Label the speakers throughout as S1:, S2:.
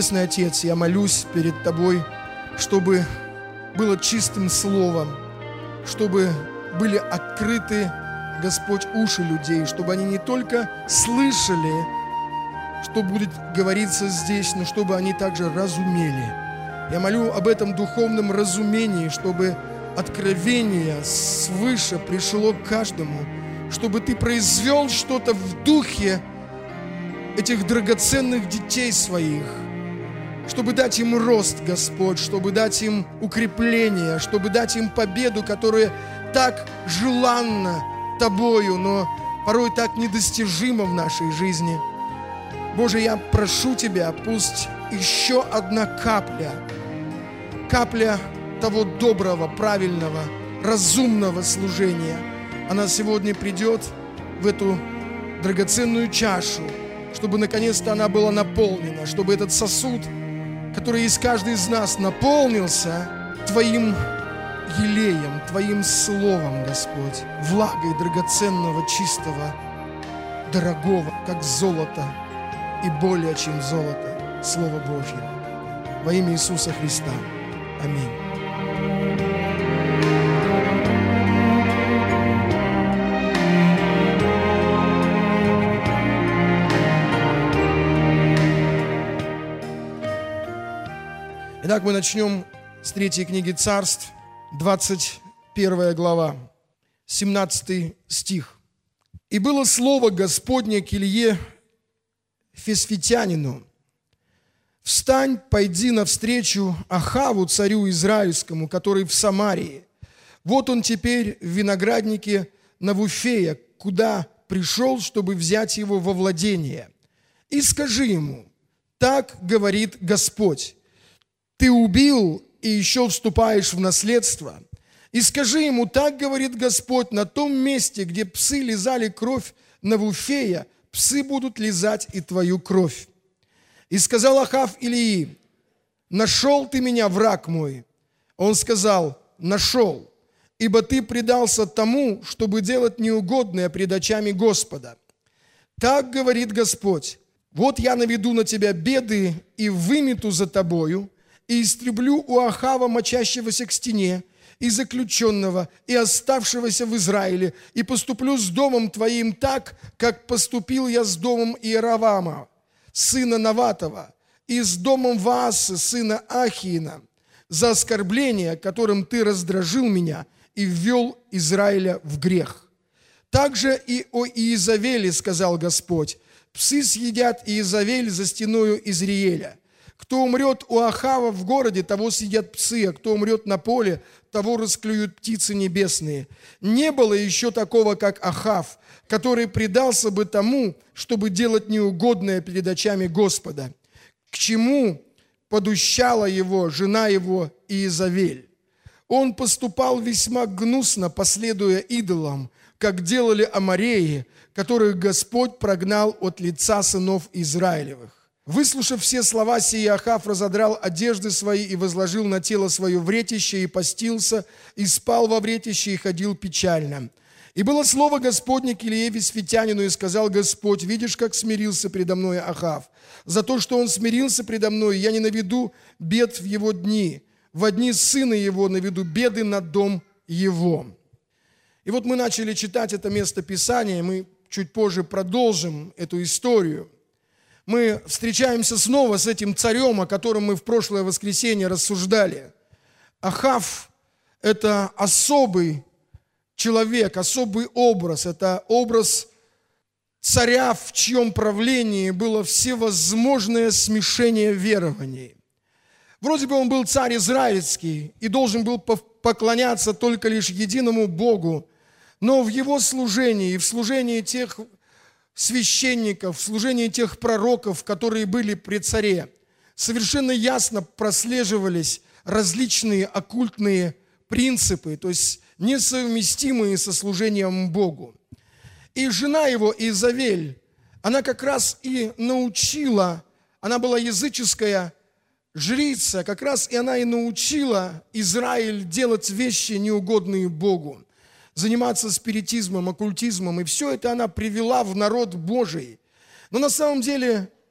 S1: Небесный Отец, я молюсь перед Тобой, чтобы было чистым словом, чтобы были открыты, Господь, уши людей, чтобы они не только слышали, что будет говориться здесь, но чтобы они также разумели. Я молю об этом духовном разумении, чтобы откровение свыше пришло к каждому, чтобы Ты произвел что-то в духе этих драгоценных детей своих, чтобы дать им рост, Господь, чтобы дать им укрепление, чтобы дать им победу, которая так желанна Тобою, но порой так недостижима в нашей жизни. Боже, я прошу Тебя, пусть еще одна капля того доброго, правильного, разумного служения, она сегодня придет в эту драгоценную чашу, чтобы наконец-то она была наполнена, чтобы этот сосуд, который есть каждый из нас, наполнился Твоим елеем, Твоим словом, Господь, влагой драгоценного, чистого, дорогого, как золото и более чем золото, Слово Божье. Во имя Иисуса Христа. Аминь. Итак, мы начнем с 3 книги Царств, 21 глава, 17 стих. «И было слово Господне к Илье Фисфитянину: встань, пойди навстречу Ахаву, царю израильскому, который в Самарии. Вот он теперь в винограднике Навуфея, куда пришел, чтобы взять его во владение. И скажи ему: так говорит Господь, ты убил и еще вступаешь в наследство. И скажи ему: так говорит Господь, на том месте, где псы лизали кровь Навуфея, псы будут лизать и твою кровь. И сказал Ахав Илии: нашел ты меня, враг мой? Он сказал: нашел, ибо ты предался тому, чтобы делать неугодное пред очами Господа. Так говорит Господь: вот я наведу на тебя беды и вымету за тобою, и истреблю у Ахава, мочащегося к стене, и заключенного, и оставшегося в Израиле, и поступлю с домом твоим так, как поступил я с домом Иеровама, сына Наватова, и с домом Ваасы, сына Ахиина, за оскорбление, которым ты раздражил меня и ввел Израиля в грех. Также и о Иезавеле, сказал Господь: псы съедят Иезавель за стеною Изриеля. Кто умрет у Ахава в городе, того съедят псы, а кто умрет на поле, того расклюют птицы небесные. Не было еще такого, как Ахав, который предался бы тому, чтобы делать неугодное перед очами Господа. К чему подущала его жена его Иезавель? Он поступал весьма гнусно, последуя идолам, как делали амореи, которых Господь прогнал от лица сынов Израилевых. Выслушав все слова сии, Ахав разодрал одежды свои и возложил на тело свое вретище, и постился, и спал во вретище, и ходил печально. И было слово Господне к Илие Фисфитянину, и сказал Господь: видишь, как смирился предо мной Ахав. За то, что он смирился предо мной, я не наведу бед в его дни. Во дни сына его наведу беды на дом его». И вот мы начали читать это место Писания, мы чуть позже продолжим эту историю. Мы встречаемся снова с этим царем, о котором мы в прошлое воскресенье рассуждали. Ахав – это особый человек, особый образ. Это образ царя, в чьем правлении было всевозможное смешение верований. Вроде бы он был царь израильский и должен был поклоняться только лишь единому Богу, но в его служении и в служении тех священников, в служении тех пророков, которые были при царе, совершенно ясно прослеживались различные оккультные принципы, то есть несовместимые со служением Богу. И жена его, Иезавель, она как раз и научила, она была языческая жрица, как раз и она и научила Израиль делать вещи, неугодные Богу, заниматься спиритизмом, оккультизмом, и все это она привела в народ Божий. Но на самом деле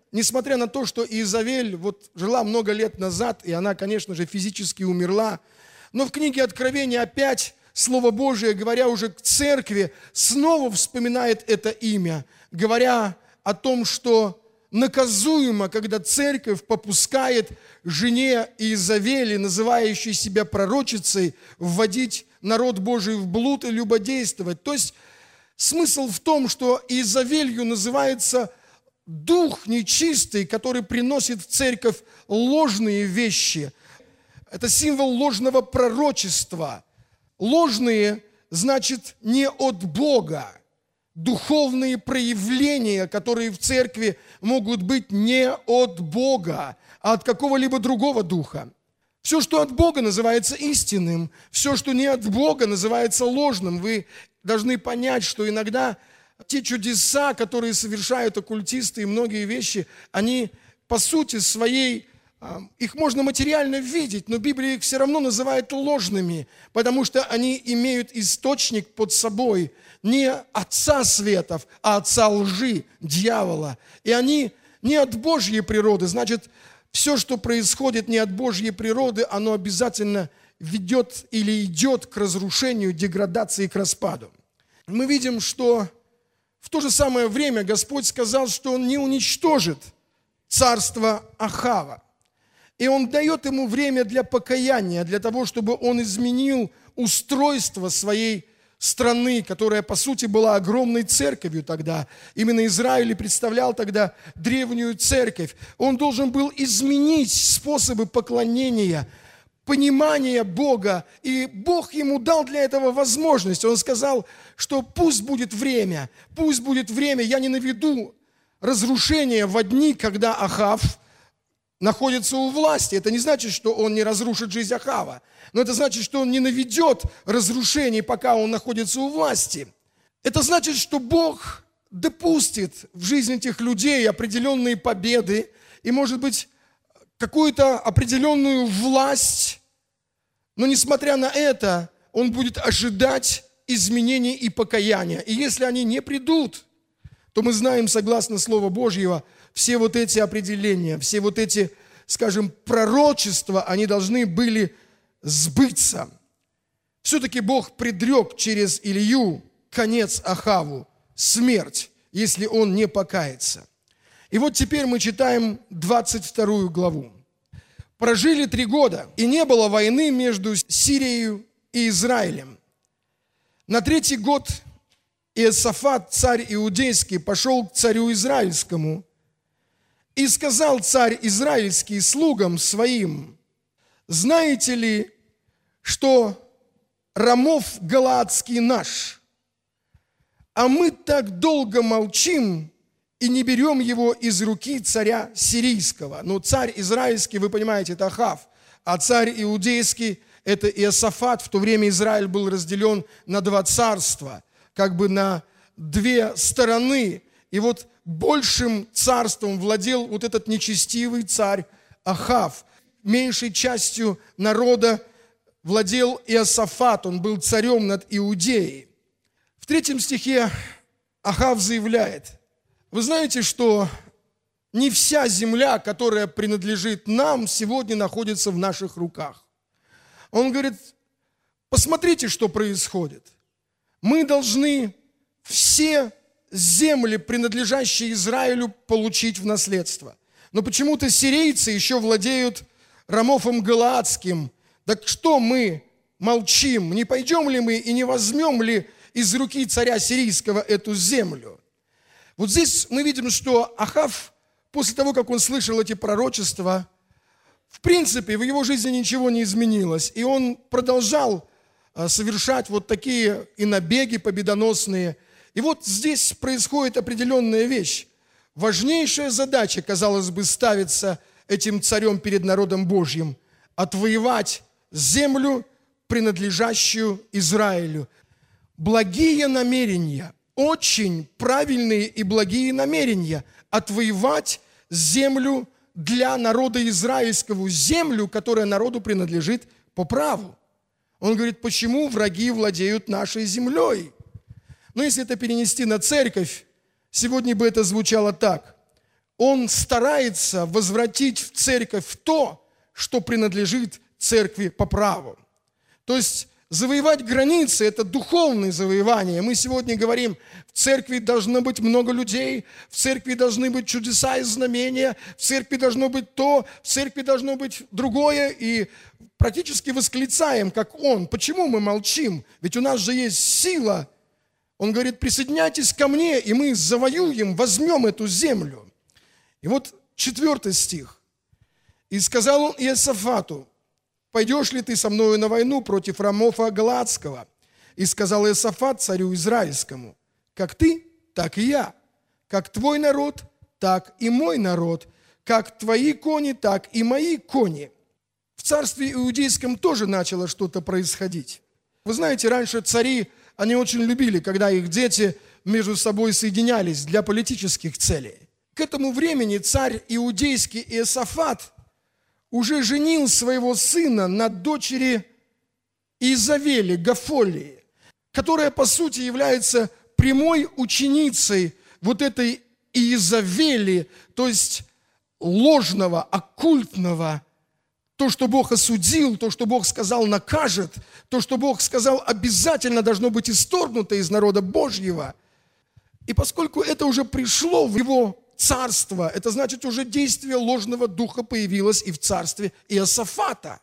S1: несмотря на то, что Иезавель вот жила много лет назад, и она, конечно же, физически умерла, но в книге Откровения опять Слово Божие, говоря уже к церкви, снова вспоминает это имя, говоря о том, что наказуемо, когда церковь попускает жене Иезавели, называющей себя пророчицей, вводить народ Божий в блуд и любодействовать. То есть смысл в том, что Иезавелью называется дух нечистый, который приносит в церковь ложные вещи. Это символ ложного пророчества. Ложные, значит, не от Бога. Духовные проявления, которые в церкви могут быть не от Бога, а от какого-либо другого духа. Все, что от Бога, называется истинным. Все, что не от Бога, называется ложным. Вы должны понять, что иногда те чудеса, которые совершают оккультисты и многие вещи, они по сути своей, их можно материально видеть, но Библия их все равно называет ложными, потому что они имеют источник под собой не отца светов, а отца лжи, дьявола. И они не от Божьей природы. Значит, все, что происходит не от Божьей природы, оно обязательно ведет или идет к разрушению, деградации, к распаду. Мы видим, что в то же самое время Господь сказал, что Он не уничтожит царство Ахава. И Он дает ему время для покаяния, для того, чтобы он изменил устройство своей страны, которая, по сути, была огромной церковью тогда. Именно Израиль представлял тогда древнюю церковь. Он должен был изменить способы поклонения, понимания Бога. И Бог ему дал для этого возможность. Он сказал, что пусть будет время, я не наведу разрушение во дни, когда Ахав находится у власти. Это не значит, что он не разрушит жизнь Ахава, но это значит, что он не наведет разрушений, пока он находится у власти. Это значит, что Бог допустит в жизни этих людей определенные победы и, может быть, какую-то определенную власть, но, несмотря на это, он будет ожидать изменений и покаяния. И если они не придут, то мы знаем, согласно Слову Божьего, все вот эти определения, все вот эти, скажем, пророчества, они должны были сбыться. Все-таки Бог предрек через Илью конец Ахаву, смерть, если он не покается. И вот теперь мы читаем 22 главу. «Прожили 3 года, и не было войны между Сирией и Израилем. На 3-й год Иосафат, царь иудейский, пошел к царю израильскому, и сказал царь израильский слугам своим: знаете ли, что Рамов Галаадский наш, а мы так долго молчим и не берем его из руки царя сирийского». Ну, царь израильский, вы понимаете, это Ахав, а царь иудейский – это Иосафат. В то время Израиль был разделен на 2 царства, как бы на 2 стороны. И вот большим царством владел вот этот нечестивый царь Ахав. Меньшей частью народа владел Иосафат, он был царем над Иудеей. В 3 стихе Ахав заявляет: вы знаете, что не вся земля, которая принадлежит нам, сегодня находится в наших руках. Он говорит: посмотрите, что происходит. Мы должны все земли, принадлежащие Израилю, получить в наследство. Но почему-то сирийцы еще владеют Рамофом Галаадским. Так что мы молчим? Не пойдем ли мы и не возьмем ли из руки царя сирийского эту землю? Вот здесь мы видим, что Ахав, после того, как он слышал эти пророчества, в принципе, в его жизни ничего не изменилось. И он продолжал совершать вот такие и набеги победоносные. И вот здесь происходит определенная вещь. Важнейшая задача, казалось бы, ставится этим царем перед народом Божьим – отвоевать землю, принадлежащую Израилю. Благие намерения, очень правильные и благие намерения – отвоевать землю для народа израильского, землю, которая народу принадлежит по праву. Он говорит: почему враги владеют нашей землей? Но если это перенести на церковь, сегодня бы это звучало так: он старается возвратить в церковь то, что принадлежит церкви по праву. То есть завоевать границы – это духовное завоевание. Мы сегодня говорим, в церкви должно быть много людей, в церкви должны быть чудеса и знамения, в церкви должно быть то, в церкви должно быть другое. И практически восклицаем, как он. Почему мы молчим? Ведь у нас же есть сила. Он говорит, присоединяйтесь ко мне, и мы завоюем, возьмем эту землю. И вот 4 стих. «И сказал он Иосафату, пойдешь ли ты со мною на войну против Рамофа Галаадского? И сказал Иосафат царю Израильскому, как ты, так и я, как твой народ, так и мой народ, как твои кони, так и мои кони». В царстве иудейском тоже начало что-то происходить. Вы знаете, раньше цари, они очень любили, когда их дети между собой соединялись для политических целей. К этому времени царь иудейский Иосафат уже женил своего сына на дочери Иезавели, Гафолии, которая, по сути, является прямой ученицей вот этой Иезавели, то есть ложного, оккультного, то, что Бог осудил, то, что Бог сказал, накажет, то, что Бог сказал, обязательно должно быть исторгнуто из народа Божьего. И поскольку это уже пришло в его царство, это значит, уже действие ложного духа появилось и в царстве Иосафата.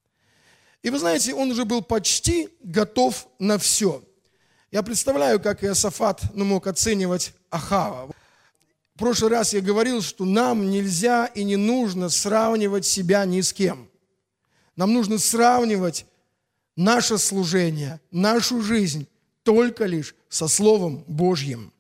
S1: И вы знаете, он уже был почти готов на все. Я представляю, как Иосафат мог оценивать Ахава. В прошлый раз я говорил, что нам нельзя и не нужно сравнивать себя ни с кем. Нам нужно сравнивать наше служение, нашу жизнь только лишь со Словом Божьим.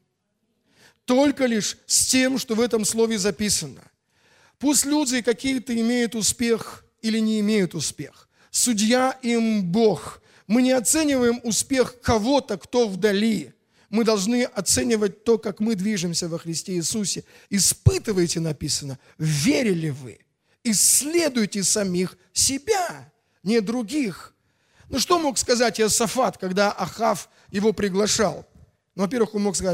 S1: Только лишь с тем, что в этом слове записано. Пусть люди какие-то имеют успех или не имеют успех. Судья им Бог. Мы не оцениваем успех кого-то, кто вдали. Мы должны оценивать то, как мы движемся во Христе Иисусе. Испытывайте, написано, верили вы. Исследуйте самих себя, не других. Ну, что мог сказать Иосафат, когда Ахав его приглашал? Ну, во-первых, он мог сказать,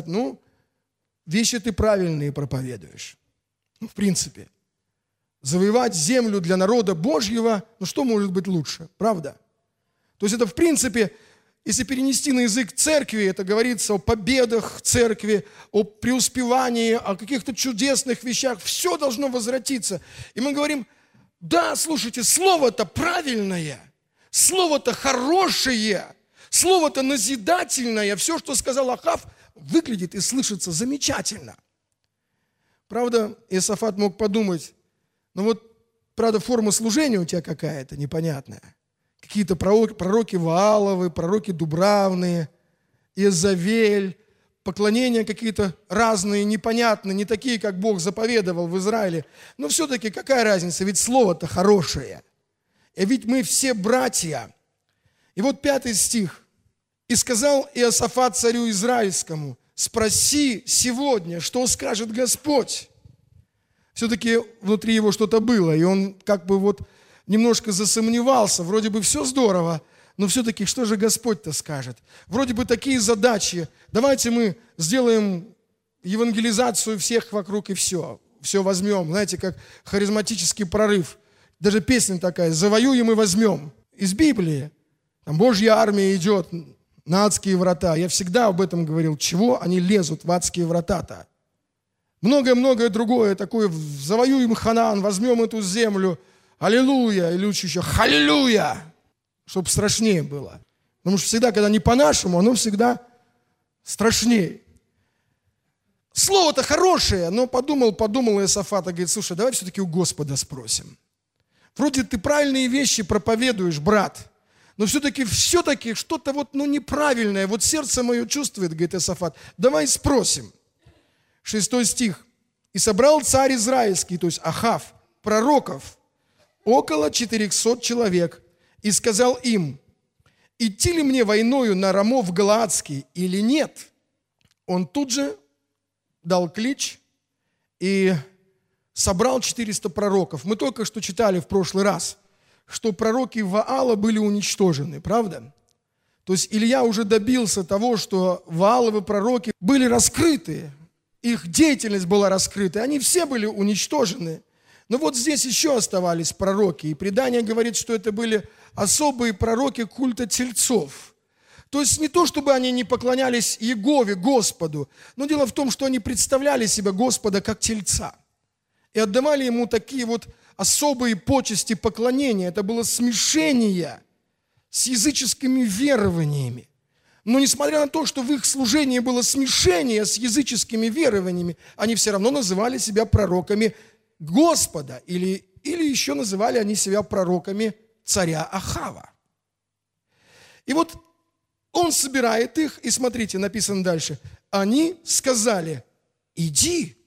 S1: вещи ты правильные проповедуешь. В принципе. Завоевать землю для народа Божьего, что может быть лучше, правда? То есть это, в принципе, если перенести на язык церкви, это говорится о победах церкви, о преуспевании, о каких-то чудесных вещах. Все должно возвратиться. И мы говорим, да, слушайте, слово-то правильное, слово-то хорошее, слово-то назидательное. Все, что сказал Ахав, выглядит и слышится замечательно. Правда, Иосафат мог подумать, правда, форма служения у тебя какая-то непонятная. Какие-то пророки Вааловы, пророки Дубравные, Иезавель, поклонения какие-то разные, непонятные, не такие, как Бог заповедовал в Израиле. Но все-таки какая разница, ведь слово-то хорошее. И ведь мы все братья. И вот 5 стих. «И сказал Иосафат царю Израильскому, спроси сегодня, что скажет Господь». Все-таки внутри его что-то было, и он немножко засомневался. Вроде бы все здорово, но все-таки что же Господь-то скажет? Вроде бы такие задачи. Давайте мы сделаем евангелизацию всех вокруг и все. Все возьмем. Знаете, как харизматический прорыв. Даже песня такая «Завоюем и возьмем». Из Библии. Там Божья армия идет на адские врата. Я всегда об этом говорил. Чего они лезут в адские врата-то? Многое-многое другое такое. Завоюем Ханаан, возьмем эту землю. Аллилуйя. Или лучше еще халилуя. Чтобы страшнее было. Потому что всегда, когда не по-нашему, оно всегда страшнее. Слово-то хорошее, но подумал Иосафат, и говорит, слушай, давай все-таки у Господа спросим. Вроде ты правильные вещи проповедуешь, брат, но все-таки что-то неправильное, сердце мое чувствует, говорит Иосафат, давай спросим. 6 стих. «И собрал царь Израильский, то есть Ахав, пророков, около 400 человек, и сказал им, идти ли мне войною на Рамов Галаадский или нет?» Он тут же дал клич и собрал 400 пророков. Мы только что читали в прошлый раз, что пророки Ваала были уничтожены, правда? То есть Илья уже добился того, что Вааловы пророки были раскрыты, их деятельность была раскрыта, они все были уничтожены. Но вот здесь еще оставались пророки, и предание говорит, что это были особые пророки культа тельцов. То есть не то, чтобы они не поклонялись Иегове, Господу, но дело в том, что они представляли себя Господа как тельца. И отдавали ему такие вот особые почести поклонения. Это было смешение с языческими верованиями. Но несмотря на то, что в их служении было смешение с языческими верованиями, они все равно называли себя пророками Господа. Или еще называли они себя пророками царя Ахава. И вот он собирает их, и смотрите, написано дальше. Они сказали: иди,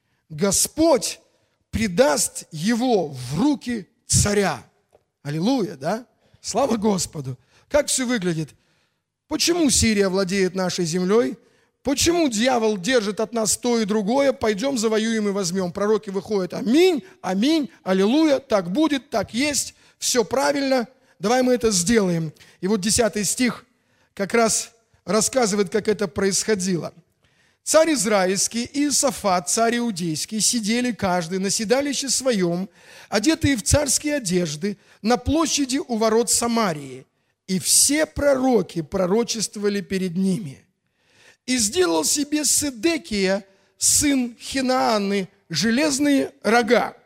S1: Господь предаст его в руки царя. Аллилуйя, да? Слава Господу. Как все выглядит? Почему Сирия владеет нашей землей? Почему дьявол держит от нас то и другое? Пойдем завоюем и возьмем. Пророки выходят: аминь, аминь, аллилуйя, так будет, так есть, все правильно, давай мы это сделаем. И вот 10 стих как раз рассказывает, как это происходило. Царь израильский и Иосафат, царь иудейский, сидели каждый на седалище своем, одетые в царские одежды, на площади у ворот Самарии. И все пророки пророчествовали перед ними. И сделал себе Седекия, сын Хинааны, железные рога.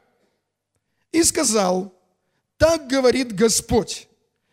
S1: И сказал: так говорит Господь,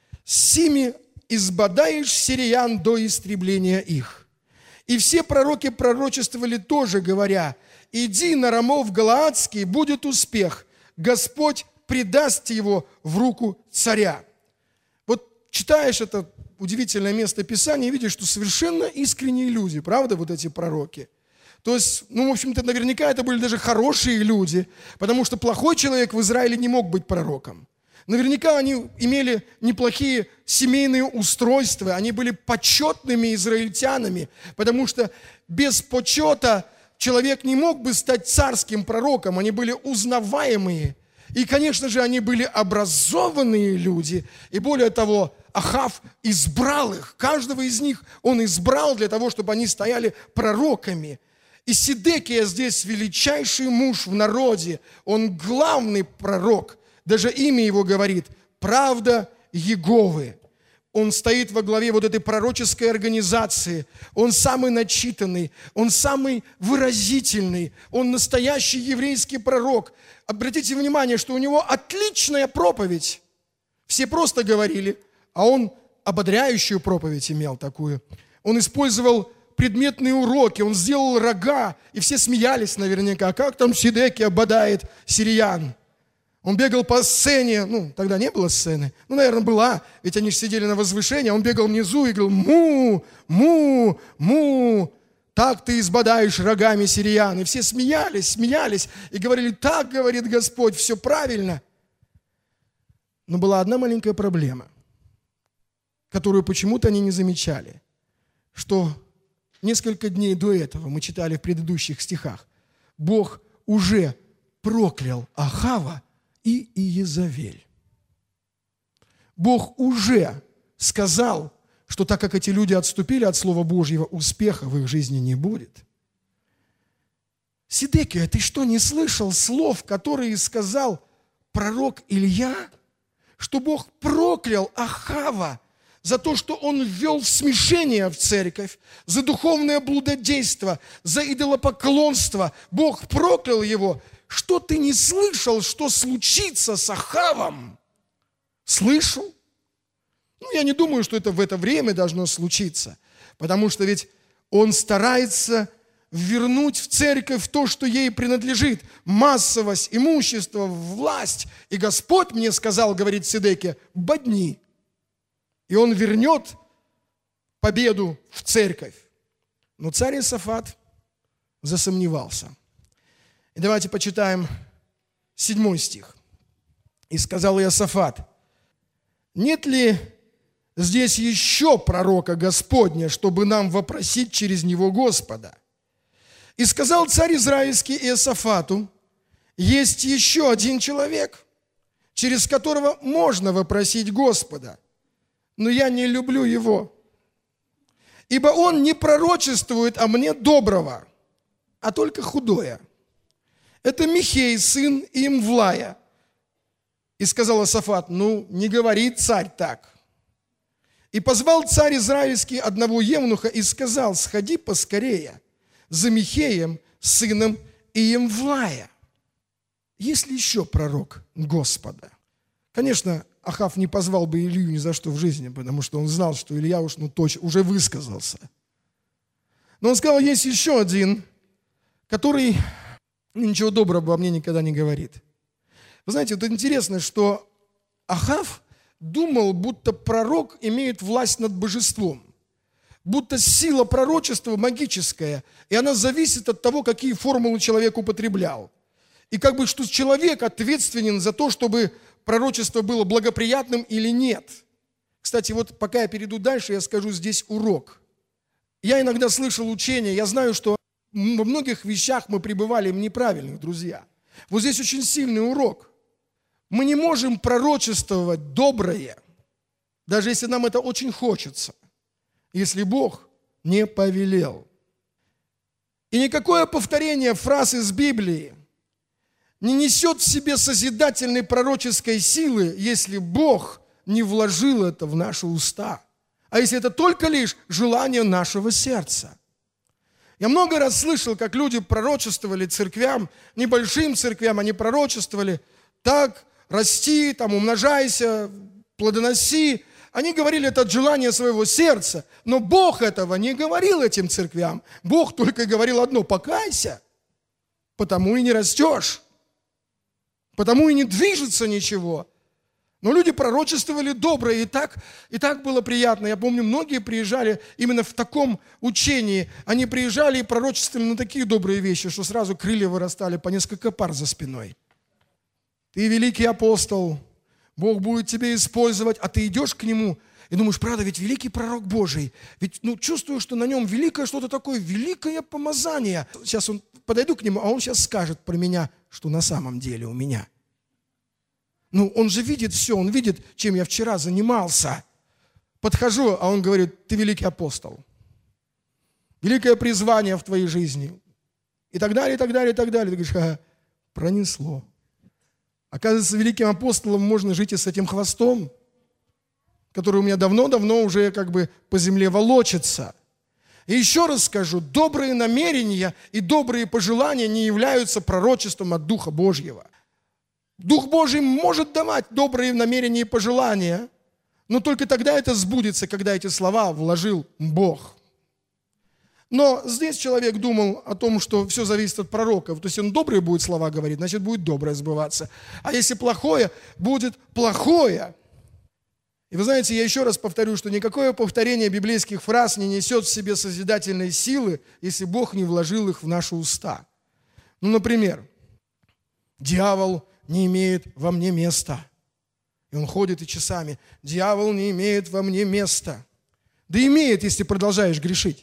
S1: сими избодаешь сириян до истребления их. И все пророки пророчествовали тоже, говоря: иди на Рамов Галаадский, будет успех, Господь предаст его в руку царя. Вот читаешь это удивительное место Писания и видишь, что совершенно искренние люди, правда, вот эти пророки. То есть, в общем-то, наверняка это были даже хорошие люди, потому что плохой человек в Израиле не мог быть пророком. Наверняка они имели неплохие семейные устройства, они были почетными израильтянами, потому что без почета человек не мог бы стать царским пророком, они были узнаваемые. И, конечно же, они были образованные люди, и более того, Ахав избрал их, каждого из них он избрал для того, чтобы они стояли пророками. И Седекия здесь величайший муж в народе, он главный пророк. Даже имя его говорит «Правда Иеговы». Он стоит во главе вот этой пророческой организации. Он самый начитанный, он самый выразительный, он настоящий еврейский пророк. Обратите внимание, что у него отличная проповедь. Все просто говорили, а он ободряющую проповедь имел такую. Он использовал предметные уроки, он сделал рога, и все смеялись наверняка, как там Седекия бодает сириян. Он бегал по сцене, тогда не было сцены, наверное, была, ведь они же сидели на возвышении, он бегал внизу и говорил: му, му, му, так ты избодаешь рогами сириян. И все смеялись и говорили: так говорит Господь, все правильно. Но была одна маленькая проблема, которую почему-то они не замечали, что несколько дней до этого, мы читали в предыдущих стихах, Бог уже проклял Ахава и Иезавель. Бог уже сказал, что так как эти люди отступили от Слова Божьего, успеха в их жизни не будет. Седекия, ты что, не слышал слов, которые сказал пророк Илья? Что Бог проклял Ахава за то, что он ввел смешение в церковь, за духовное блудодейство, за идолопоклонство. Бог проклял его. Что ты не слышал, что случится с Ахавом? Слышал? Я не думаю, что это в это время должно случиться, потому что ведь он старается вернуть в церковь то, что ей принадлежит: массовость, имущество, власть. И Господь мне сказал, говорит Седекия, бодни. И он вернет победу в церковь. Но царь Иосафат засомневался. И давайте почитаем 7 стих. «И сказал Иосафат: нет ли здесь еще пророка Господня, чтобы нам вопросить через него Господа? И сказал царь израильский Иосафату: есть еще один человек, через которого можно вопросить Господа, но я не люблю его, ибо он не пророчествует о мне доброго. а только худое. Это Михей, сын Имвлая. И сказал Иосафат: не говори царь так. И позвал царь израильский одного евнуха и сказал: сходи поскорее за Михеем, сыном Имвлая. Есть ли еще пророк Господа? Конечно, Ахав не позвал бы Илью ни за что в жизни, потому что он знал, что Илья уже высказался. Но он сказал: есть еще один, который ничего доброго обо мне никогда не говорит. Вы знаете, вот интересно, что Ахав думал, будто пророк имеет власть над божеством, будто сила пророчества магическая, и она зависит от того, какие формулы человек употреблял. И что человек ответственен за то, чтобы пророчество было благоприятным или нет. Кстати, пока я перейду дальше, я скажу здесь урок. Я иногда слышал учения, я знаю, что во многих вещах мы пребывали в неправильных, друзья. Вот здесь очень сильный урок. Мы не можем пророчествовать доброе, даже если нам это очень хочется, если Бог не повелел. И никакое повторение фраз из Библии не несет в себе созидательной пророческой силы, если Бог не вложил это в наши уста, а если это только лишь желание нашего сердца. Я много раз слышал, как люди пророчествовали церквям, небольшим церквям, они пророчествовали: так, расти, умножайся, плодоноси. Они говорили это от желания своего сердца, но Бог этого не говорил этим церквям. Бог только говорил одно: покайся, потому и не растешь, потому и не движется ничего. Но люди пророчествовали доброе, и так было приятно. Я помню, многие приезжали именно в таком учении. Они приезжали и пророчествовали на такие добрые вещи, что сразу крылья вырастали по несколько пар за спиной. Ты великий апостол, Бог будет тебя использовать, а ты идешь к нему и думаешь: правда, ведь великий пророк Божий, ведь чувствую, что на нем великое что-то такое, великое помазание. Сейчас подойду к нему, а он сейчас скажет про меня, что на самом деле у меня. Он же видит все, он видит, чем я вчера занимался. Подхожу, а он говорит: ты великий апостол. Великое призвание в твоей жизни. И так далее, и так далее, и так далее. Ты говоришь: пронесло. Оказывается, великим апостолом можно жить и с этим хвостом, который у меня давно-давно уже по земле волочится. И еще раз скажу, добрые намерения и добрые пожелания не являются пророчеством от Духа Божьего. Дух Божий может давать добрые намерения и пожелания, но только тогда это сбудется, когда эти слова вложил Бог. Но здесь человек думал о том, что все зависит от пророков. То есть он добрые будет слова говорить, значит будет доброе сбываться. А если плохое, будет плохое. И вы знаете, я еще раз повторю, что никакое повторение библейских фраз не несет в себе созидательной силы, если Бог не вложил их в наши уста. Например, дьявол не имеет во мне места. И он ходит и часами: дьявол не имеет во мне места. Да имеет, если продолжаешь грешить.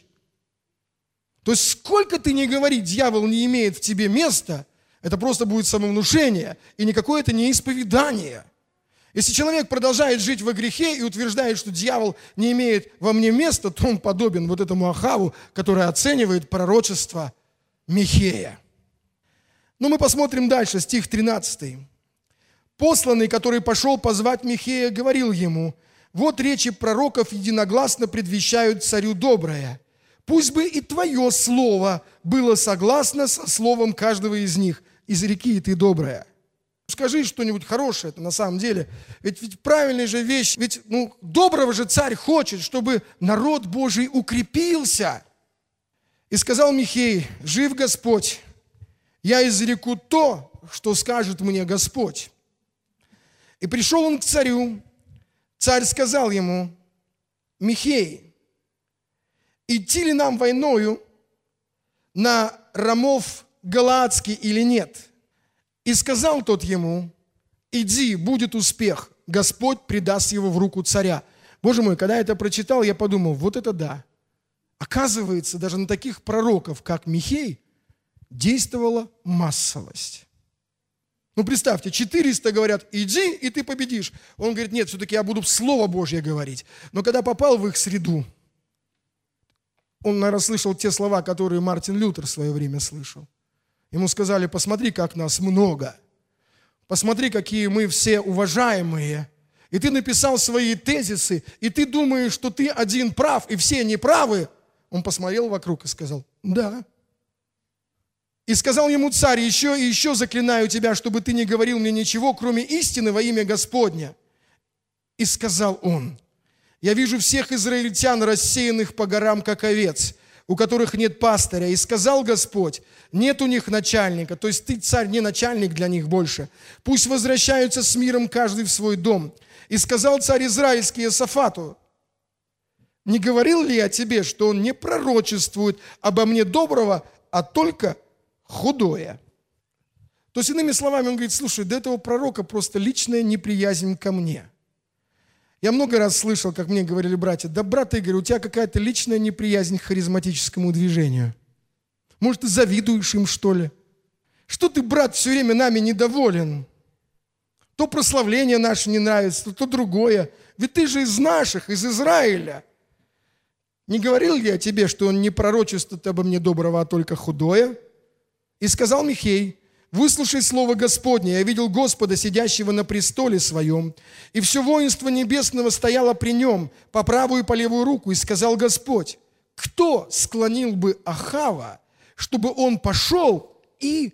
S1: То есть сколько ты ни говори, дьявол не имеет в тебе места, это просто будет самовнушение, и никакое это не исповедание. Если человек продолжает жить во грехе и утверждает, что дьявол не имеет во мне места, то он подобен этому Ахаву, который оценивает пророчество Михея. Мы посмотрим дальше, стих 13. Посланный, который пошел позвать Михея, говорил ему: вот речи пророков единогласно предвещают царю доброе. Пусть бы и твое слово было согласно со словом каждого из них. Изреки ты доброе. Скажи что-нибудь хорошее это на самом деле. Ведь правильная же вещь, ведь доброго же царь хочет, чтобы народ Божий укрепился. И сказал Михей: жив Господь, я изреку то, что скажет мне Господь. И пришел он к царю. Царь сказал ему: Михей, идти ли нам войною на Рамов Галаадский или нет? И сказал тот ему: иди, будет успех, Господь предаст его в руку царя. Боже мой, когда я это прочитал, я подумал: вот это да. Оказывается, даже на таких пророков, как Михей, действовала массовость. Представьте, 400 говорят: иди, и ты победишь. Он говорит: нет, все-таки я буду Слово Божье говорить. Но когда попал в их среду, Он, наверное, слышал те слова, которые Мартин Лютер в свое время слышал. Ему сказали: посмотри, как нас много. Посмотри, какие мы все уважаемые. И ты написал свои тезисы, и ты думаешь, что ты один прав, и все неправы. Он посмотрел вокруг и сказал: да. И сказал ему царь: еще и еще заклинаю тебя, чтобы ты не говорил мне ничего, кроме истины во имя Господня. И сказал он: я вижу всех израильтян, рассеянных по горам, как овец, у которых нет пастыря. И сказал Господь: нет у них начальника, то есть ты, царь, не начальник для них больше. Пусть возвращаются с миром каждый в свой дом. И сказал царь израильский Иосафату: не говорил ли я тебе, что он не пророчествует обо мне доброго, а только худое? То есть, иными словами, он говорит: слушай, до этого пророка просто личная неприязнь ко мне. Я много раз слышал, как мне говорили братья: да, брат Игорь, у тебя какая-то личная неприязнь к харизматическому движению. Может, ты завидуешь им, что ли? Что ты, брат, все время нами недоволен? То прославление наше не нравится, то другое. Ведь ты же из наших, из Израиля. Не говорил ли я тебе, что он не пророчествует обо мне доброго, а только худое? И сказал Михей: выслушай слово Господне. Я видел Господа, сидящего на престоле своем, и все воинство небесного стояло при нем, по правую и по левую руку. И сказал Господь: кто склонил бы Ахава, чтобы он пошел и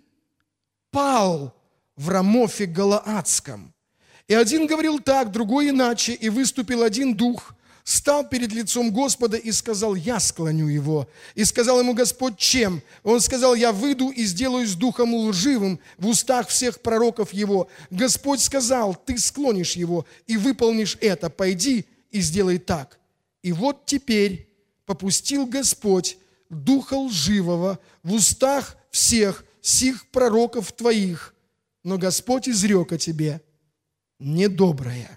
S1: пал в Рамофе Галаадском? И один говорил так, другой иначе, и выступил один дух, стал перед лицом Господа и сказал: я склоню его. И сказал ему Господь: чем? Он сказал: я выйду и сделаюсь духом лживым в устах всех пророков его. Господь сказал: ты склонишь его и выполнишь это. Пойди и сделай так. И вот теперь попустил Господь духа лживого в устах всех сих пророков твоих, но Господь изрек о тебе недоброе.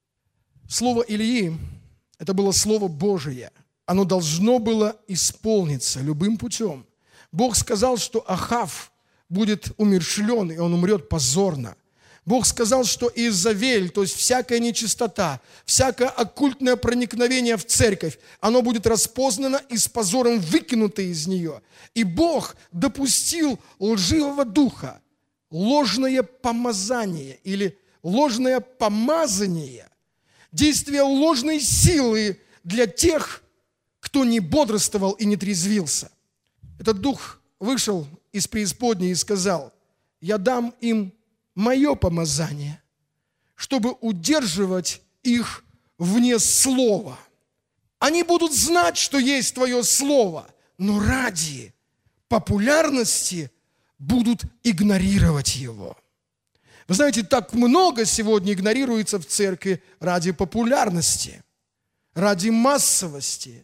S1: Слово Илии – это было Слово Божие. Оно должно было исполниться любым путем. Бог сказал, что Ахав будет умерщвлен, и он умрет позорно. Бог сказал, что Иезавель, то есть всякая нечистота, всякое оккультное проникновение в церковь, оно будет распознано и с позором выкинуто из нее. И Бог допустил лживого духа, ложное помазание или ложное помазание, действие ложной силы для тех, кто не бодрствовал и не трезвился. Этот дух вышел из преисподней и сказал: я дам им мое помазание, чтобы удерживать их вне слова. Они будут знать, что есть твое слово, но ради популярности будут игнорировать его. Вы знаете, так много сегодня игнорируется в церкви ради популярности, ради массовости.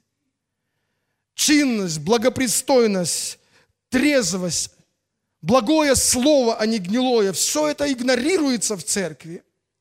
S1: Чинность, благопристойность, трезвость, благое слово, а не гнилое, все это игнорируется в церкви.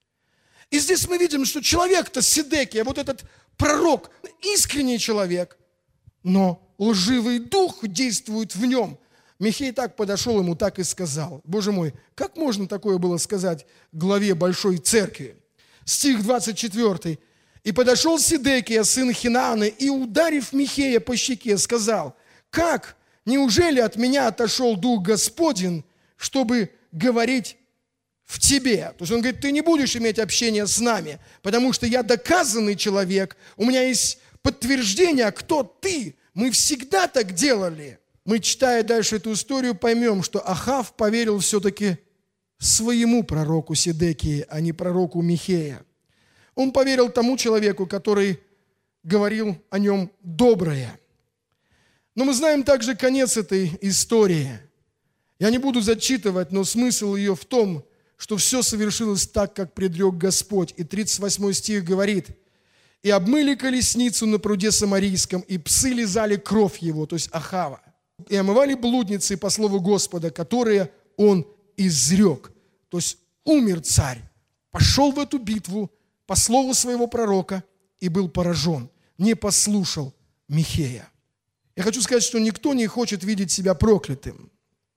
S1: И здесь мы видим, что человек-то Сидекия, вот этот пророк, искренний человек, но лживый дух действует в нем. Михей так подошел ему, так и сказал. Боже мой, как можно такое было сказать главе большой церкви? Стих 24. «И подошел Сидекия, сын Хинааны, и, ударив Михея по щеке, сказал: как? Неужели от меня отошел Дух Господень, чтобы говорить в тебе?» То есть он говорит: ты не будешь иметь общения с нами, потому что я доказанный человек, у меня есть подтверждение, кто ты. Мы всегда так делали. Мы, читая дальше эту историю, поймем, что Ахав поверил все-таки своему пророку Сидекии, а не пророку Михея. Он поверил тому человеку, который говорил о нем доброе. Но мы знаем также конец этой истории. Я не буду зачитывать, но смысл ее в том, что все совершилось так, как предрек Господь. И 38 стих говорит: «И обмыли колесницу на пруде Самарийском, и псы лизали кровь его», то есть Ахава, «и омывали блудницы по слову Господа, которые он изрек». То есть умер царь, пошел в эту битву по слову своего пророка и был поражен, не послушал Михея. Я хочу сказать, что никто не хочет видеть себя проклятым.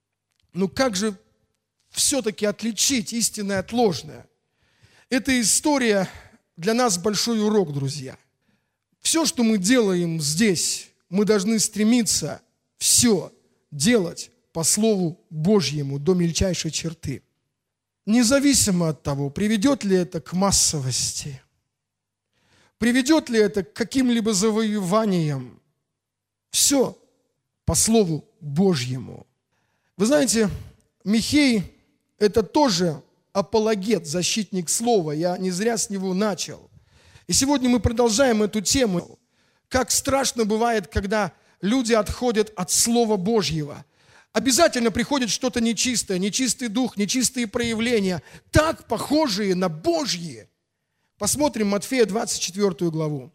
S1: Но как же все-таки отличить истинное от ложное? Эта история для нас большой урок, друзья. Все, что мы делаем здесь, мы должны стремиться все делать по Слову Божьему до мельчайшей черты. Независимо от того, приведет ли это к массовости, приведет ли это к каким-либо завоеваниям, все по Слову Божьему. Вы знаете, Михей – это тоже апологет, защитник Слова. Я не зря с него начал. И сегодня мы продолжаем эту тему. Как страшно бывает, когда люди отходят от Слова Божьего. Обязательно приходит что-то нечистое, нечистый дух, нечистые проявления, так похожие на Божьи. Посмотрим Матфея 24 главу,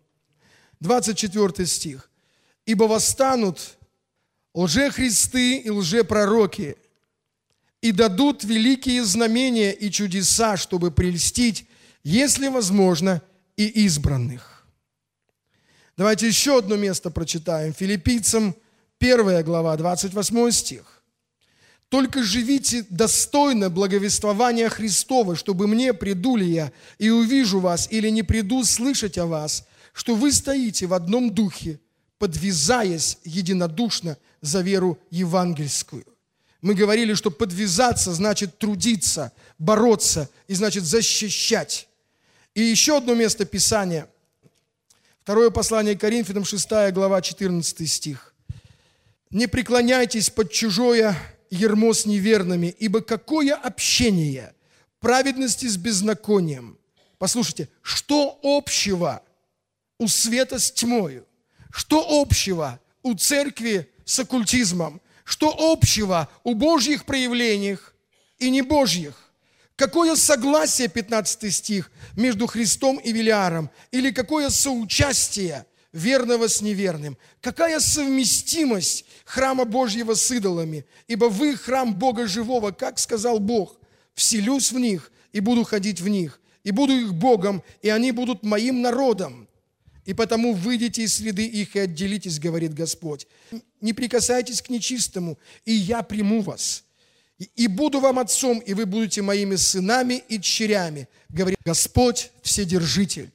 S1: 24 стих. «Ибо восстанут лжехристы и лжепророки, и дадут великие знамения и чудеса, чтобы прельстить, если возможно, и избранных». Давайте еще одно место прочитаем. Филиппийцам 1 глава, 28 стих. «Только живите достойно благовествования Христова, чтобы мне, приду ли я и увижу вас, или не приду слышать о вас, что вы стоите в одном духе, подвязаясь единодушно за веру евангельскую». Мы говорили, что подвязаться значит трудиться, бороться и значит защищать. И еще одно место Писания. Второе послание к Коринфянам, 6 глава, 14 стих. «Не преклоняйтесь под чужое ярмо с неверными, ибо какое общение праведности с беззаконием». Послушайте, что общего у света с тьмою? Что общего у церкви с оккультизмом? Что общего у Божьих проявлениях и небожьих? Какое согласие, 15 стих, между Христом и Велиаром? Или какое соучастие верного с неверным? Какая совместимость храма Божьего с идолами? Ибо вы храм Бога живого, как сказал Бог, «Вселюсь в них и буду ходить в них, и буду их Богом, и они будут моим народом. И потому выйдите из среды их и отделитесь, говорит Господь. Не прикасайтесь к нечистому, и я приму вас. И буду вам отцом, и вы будете моими сынами и дщерями, говорит Господь Вседержитель».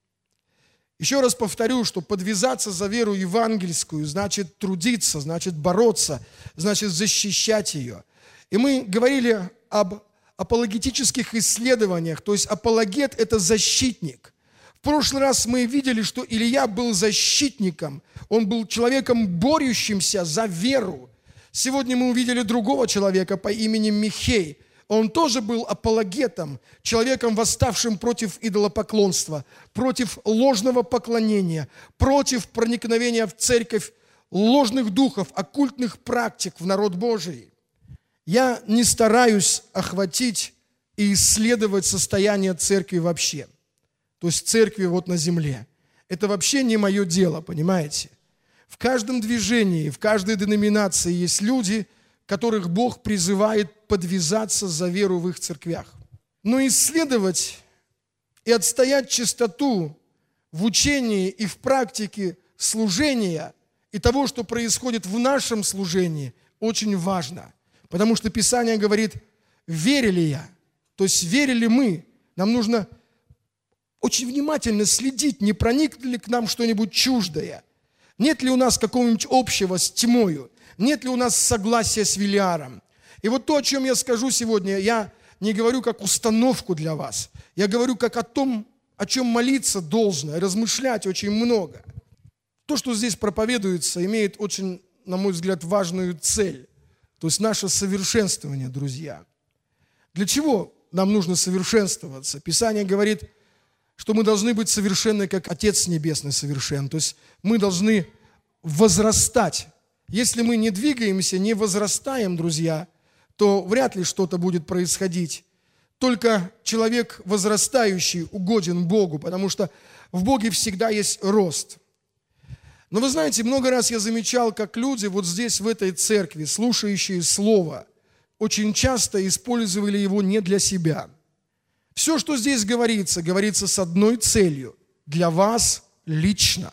S1: Еще раз повторю, что подвязаться за веру евангельскую значит трудиться, значит бороться, значит защищать ее. И мы говорили об апологетических исследованиях, то есть апологет – это защитник. В прошлый раз мы видели, что Илия был защитником, он был человеком, борющимся за веру. Сегодня мы увидели другого человека по имени Михей. Он тоже был апологетом, человеком, восставшим против идолопоклонства, против ложного поклонения, против проникновения в церковь ложных духов, оккультных практик в народ Божий. Я не стараюсь охватить и исследовать состояние церкви вообще. То есть церкви вот на земле. Это вообще не мое дело, понимаете? В каждом движении, в каждой деноминации есть люди, которых Бог призывает подвязаться за веру в их церквях. Но исследовать и отстоять чистоту в учении и в практике служения и того, что происходит в нашем служении, очень важно. Потому что Писание говорит, верили я, то есть верили мы. Нам нужно очень внимательно следить, не проникнет ли к нам что-нибудь чуждое. Нет ли у нас какого-нибудь общего с тьмою? Нет ли у нас согласия с Велиаром? И вот то, о чем я скажу сегодня, я не говорю как установку для вас. Я говорю как о том, о чем молиться должно, размышлять очень много. То, что здесь проповедуется, имеет очень, на мой взгляд, важную цель. То есть наше совершенствование, друзья. Для чего нам нужно совершенствоваться? Писание говорит, что мы должны быть совершенны, как Отец Небесный совершен. То есть мы должны возрастать. Если мы не двигаемся, не возрастаем, друзья, то вряд ли что-то будет происходить. Только человек возрастающий угоден Богу, потому что в Боге всегда есть рост. Но вы знаете, много раз я замечал, как люди вот здесь, в этой церкви, слушающие Слово, очень часто использовали его не для себя. Все, что здесь говорится, говорится с одной целью – для вас лично.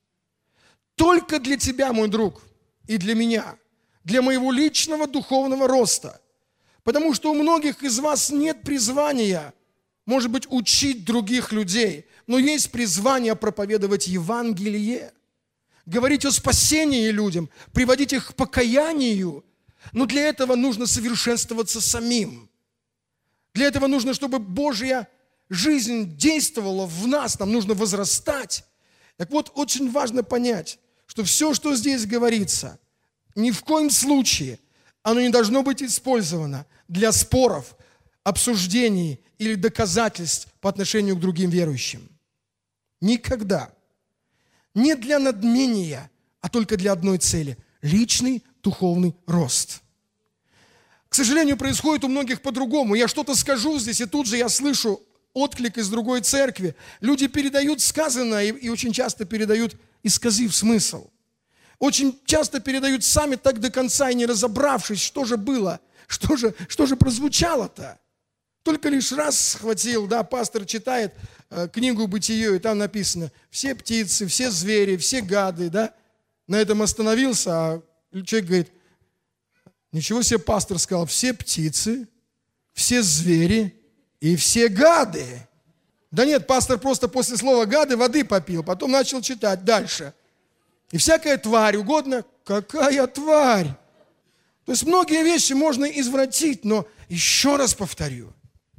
S1: Только для тебя, мой друг, и для меня, для моего личного духовного роста. Потому что у многих из вас нет призвания, может быть, учить других людей, но есть призвание проповедовать Евангелие. говорить о спасении людям, приводить их к покаянию. Но для этого нужно совершенствоваться самим. Для этого нужно, чтобы Божья жизнь действовала в нас, нам нужно возрастать. Так вот, очень важно понять, что все, что здесь говорится, ни в коем случае оно не должно быть использовано для споров, обсуждений или доказательств по отношению к другим верующим. Никогда. Не для надмения, а только для одной цели – личный духовный рост. К сожалению, происходит у многих по-другому. Я что-то скажу здесь, и тут же я слышу отклик из другой церкви. Люди передают сказанное и очень часто передают, исказив смысл. Очень часто передают сами так до конца и не разобравшись, что же было, что же прозвучало-то. Только лишь раз схватил, да, пастор читает книгу «Бытие», и там написано: все птицы, все звери, все гады, да. На этом остановился, а человек говорит: ничего себе, пастор сказал, все птицы, все звери и все гады. Да нет, пастор просто после слова «гады» воды попил, потом начал читать дальше. И всякая тварь угодно, какая тварь? То есть многие вещи можно извратить, но еще раз повторю,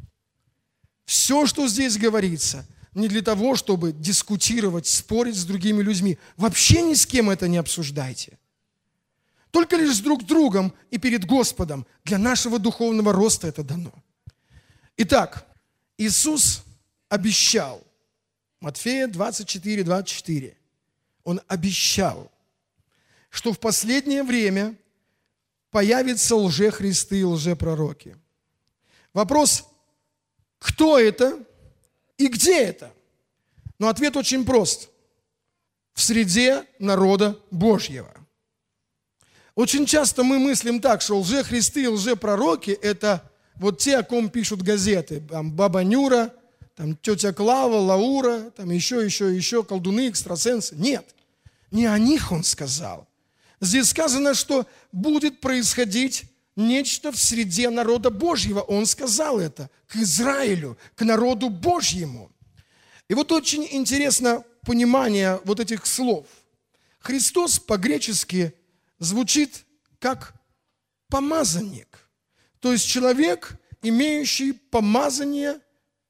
S1: все, что здесь говорится, не для того, чтобы дискутировать, спорить с другими людьми. Вообще ни с кем это не обсуждайте. Только лишь с друг другом и перед Господом. Для нашего духовного роста это дано. Итак, Иисус обещал, Матфея 24, 24, Он обещал, что в последнее время появятся лжехристы и лжепророки. Вопрос: кто это и где это? Но ответ очень прост. В среде народа Божьего. Очень часто мы мыслим так, что лжехристы и лжепророки – это вот те, о ком пишут газеты. Там баба Нюра, там тетя Клава, Лаура, там еще, колдуны, экстрасенсы. Нет, не о них он сказал. Здесь сказано, что будет происходить нечто в среде народа Божьего. Он сказал это к Израилю, к народу Божьему. И вот очень интересно понимание вот этих слов. Христос по-гречески звучит как помазанник. То есть человек, имеющий помазание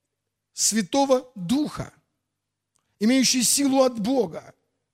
S1: Святого Духа, имеющий силу от Бога.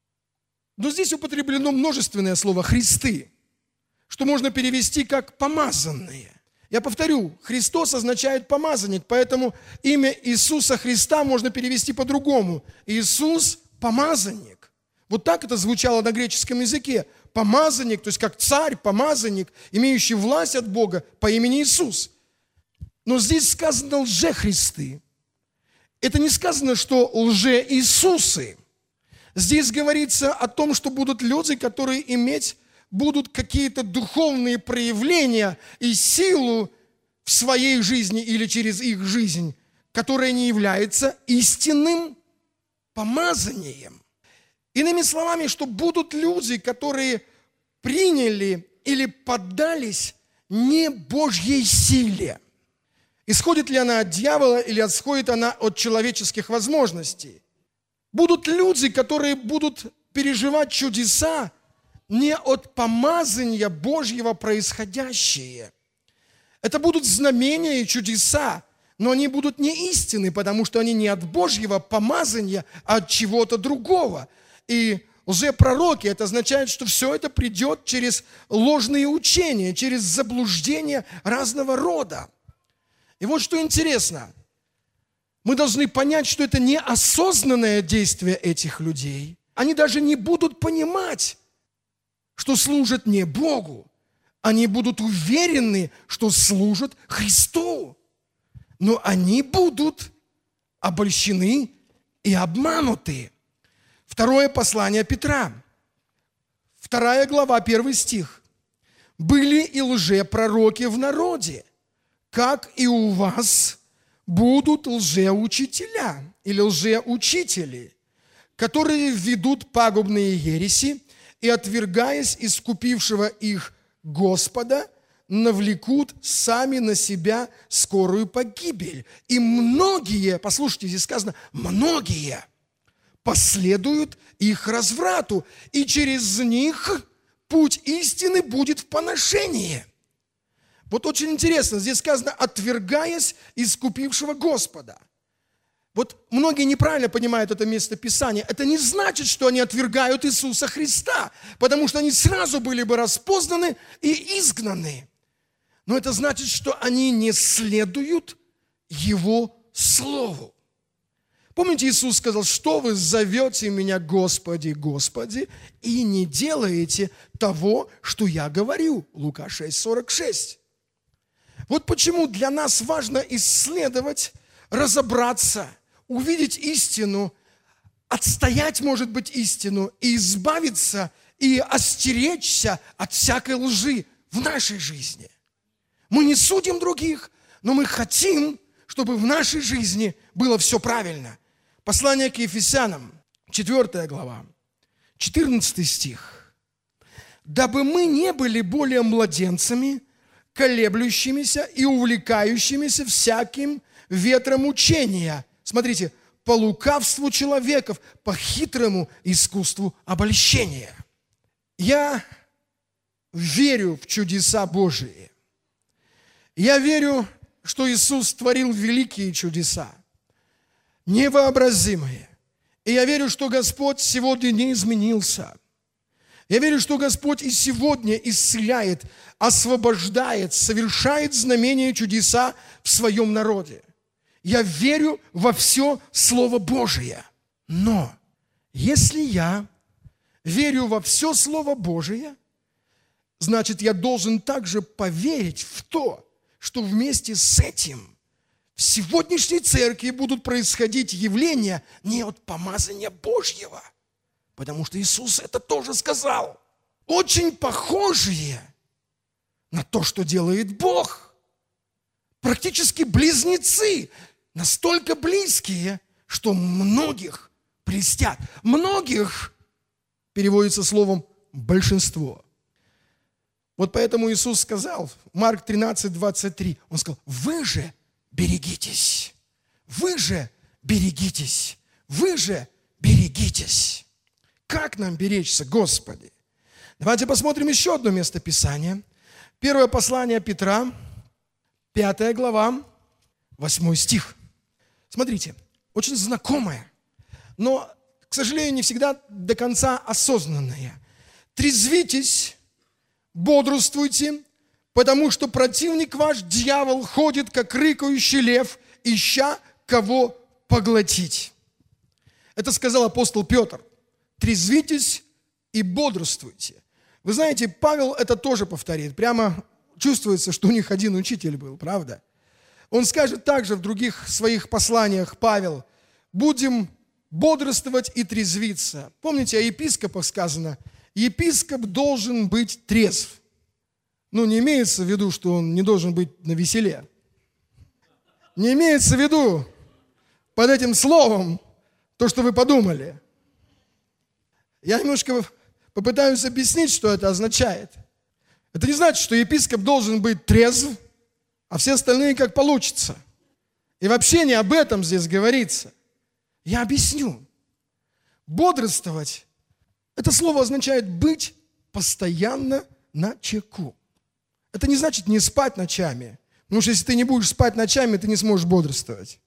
S1: Но здесь употреблено множественное слово «христы», что можно перевести как «помазанные». Я повторю, Христос означает помазанник, поэтому имя Иисуса Христа можно перевести по-другому. Иисус – помазанник. Вот так это звучало на греческом языке. Помазанник, то есть как царь, помазанник, имеющий власть от Бога по имени Иисус. Но здесь сказано лжехристы. Это не сказано, что лже-Иисусы. Здесь говорится о том, что будут люди, которые будут какие-то духовные проявления и силу в своей жизни или через их жизнь, которая не является истинным помазанием. Иными словами, что будут люди, которые приняли или поддались не Божьей силе. Исходит ли она от дьявола или исходит она от человеческих возможностей? Будут люди, которые будут переживать чудеса не от помазания Божьего происходящие. Это будут знамения и чудеса, но они будут не истинны, потому что они не от Божьего помазания, а от чего-то другого. И лжепророки, это означает, что все это придет через ложные учения, через заблуждения разного рода. И вот что интересно. Мы должны понять, что это неосознанное действие этих людей. Они даже не будут понимать, что служат не Богу. Они будут уверены, что служат Христу. Но они будут обольщены и обмануты. Второе послание Петра, 2 глава, 1 стих. «Были и лжепророки в народе, как и у вас будут лжеучителя или лжеучители, которые введут пагубные ереси и, отвергаясь искупившего их Господа, навлекут сами на себя скорую погибель. И многие, послушайте, здесь сказано, многие последуют их разврату, и через них путь истины будет в поношении». Вот очень интересно, здесь сказано «отвергаясь искупившего Господа». Вот многие неправильно понимают это местописание. Это не значит, что они отвергают Иисуса Христа, потому что они сразу были бы распознаны и изгнаны. Но это значит, что они не следуют Его Слову. Помните, Иисус сказал: «Что вы зовете меня, Господи, Господи, и не делаете того, что я говорю». Лука 6:46. Вот почему для нас важно исследовать, разобраться, увидеть истину, отстоять, может быть, истину, и избавиться, и остеречься от всякой лжи в нашей жизни. Мы не судим других, но мы хотим, чтобы в нашей жизни было все правильно. Послание к Ефесянам, 4 глава, 14 стих. «Дабы мы не были более младенцами, колеблющимися и увлекающимися всяким ветром учения». Смотрите, по лукавству человеков, по хитрому искусству обольщения. Я верю в чудеса Божии. Я верю, что Иисус творил великие чудеса, невообразимые. И я верю, что Господь сегодня не изменился. Я верю, что Господь и сегодня исцеляет, освобождает, совершает знамения и чудеса в своем народе. Я верю во все Слово Божие. Но если я верю во все Слово Божие, значит, я должен также поверить в то, что вместе с этим в сегодняшней церкви будут происходить явления не от помазания Божьего, потому что Иисус это тоже сказал, очень похожие на то, что делает Бог. Практически близнецы, настолько близкие, что многих прельстят. Многих переводится словом «большинство». Вот поэтому Иисус сказал, Марк 13:23, Он сказал: «Вы же берегитесь, вы же берегитесь, вы же берегитесь». Как нам беречься, Господи? Давайте посмотрим еще одно местописание. Первое послание Петра, 5 глава, 8 стих. Смотрите, очень знакомое, но, к сожалению, не всегда до конца осознанное. «Трезвитесь, бодрствуйте, потому что противник ваш, дьявол, ходит, как рыкающий лев, ища кого поглотить». Это сказал апостол Петр. «Трезвитесь и бодрствуйте». Вы знаете, Павел это тоже повторит. Прямо чувствуется, что у них один учитель был, правда? Он скажет также в других своих посланиях, Павел: «Будем бодрствовать и трезвиться». Помните, о епископах сказано: епископ должен быть трезв. Ну, не имеется в виду, что он не должен быть навеселе. Не имеется в виду под этим словом то, что вы подумали. Я немножко попытаюсь объяснить, что это означает. Это не значит, что епископ должен быть трезв, а все остальные как получится. И вообще не об этом здесь говорится. Я объясню. Бодрствовать — это слово означает быть постоянно начеку. Это не значит не спать ночами. Потому что если ты не будешь спать ночами, ты не сможешь бодрствовать.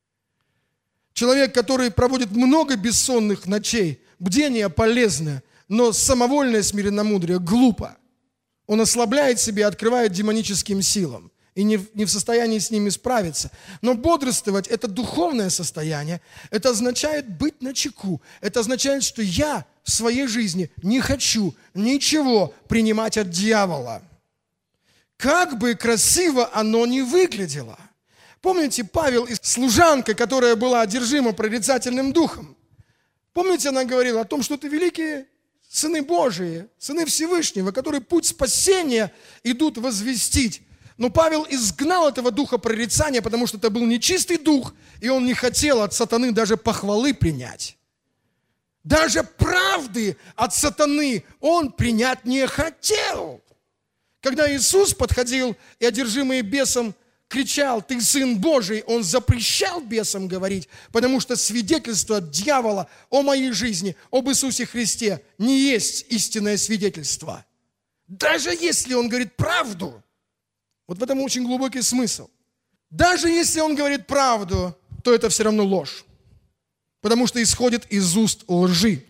S1: Человек, который проводит много бессонных ночей, бдение полезно, но самовольное смиренномудрие глупо. Он ослабляет себя, открывает демоническим силам и не в состоянии с ними справиться. Но бодрствовать – это духовное состояние, это означает быть начеку. Это означает, что я в своей жизни не хочу ничего принимать от дьявола. Как бы красиво оно ни выглядело. Помните, Павел и служанка, которая была одержима прорицательным духом? Помните, она говорила о том, что это великие сыны Божии, сыны Всевышнего, которые путь спасения идут возвестить. Но Павел изгнал этого духа прорицания, потому что это был нечистый дух, и он не хотел от сатаны даже похвалы принять. Даже правды от сатаны он принять не хотел. Когда Иисус подходил и одержимые бесом кричал: «Ты Сын Божий», он запрещал бесам говорить, потому что свидетельство дьявола о моей жизни, об Иисусе Христе не есть истинное свидетельство. Даже если он говорит правду, вот в этом очень глубокий смысл. Даже если он говорит правду, то это все равно ложь, потому что исходит из уст лжи.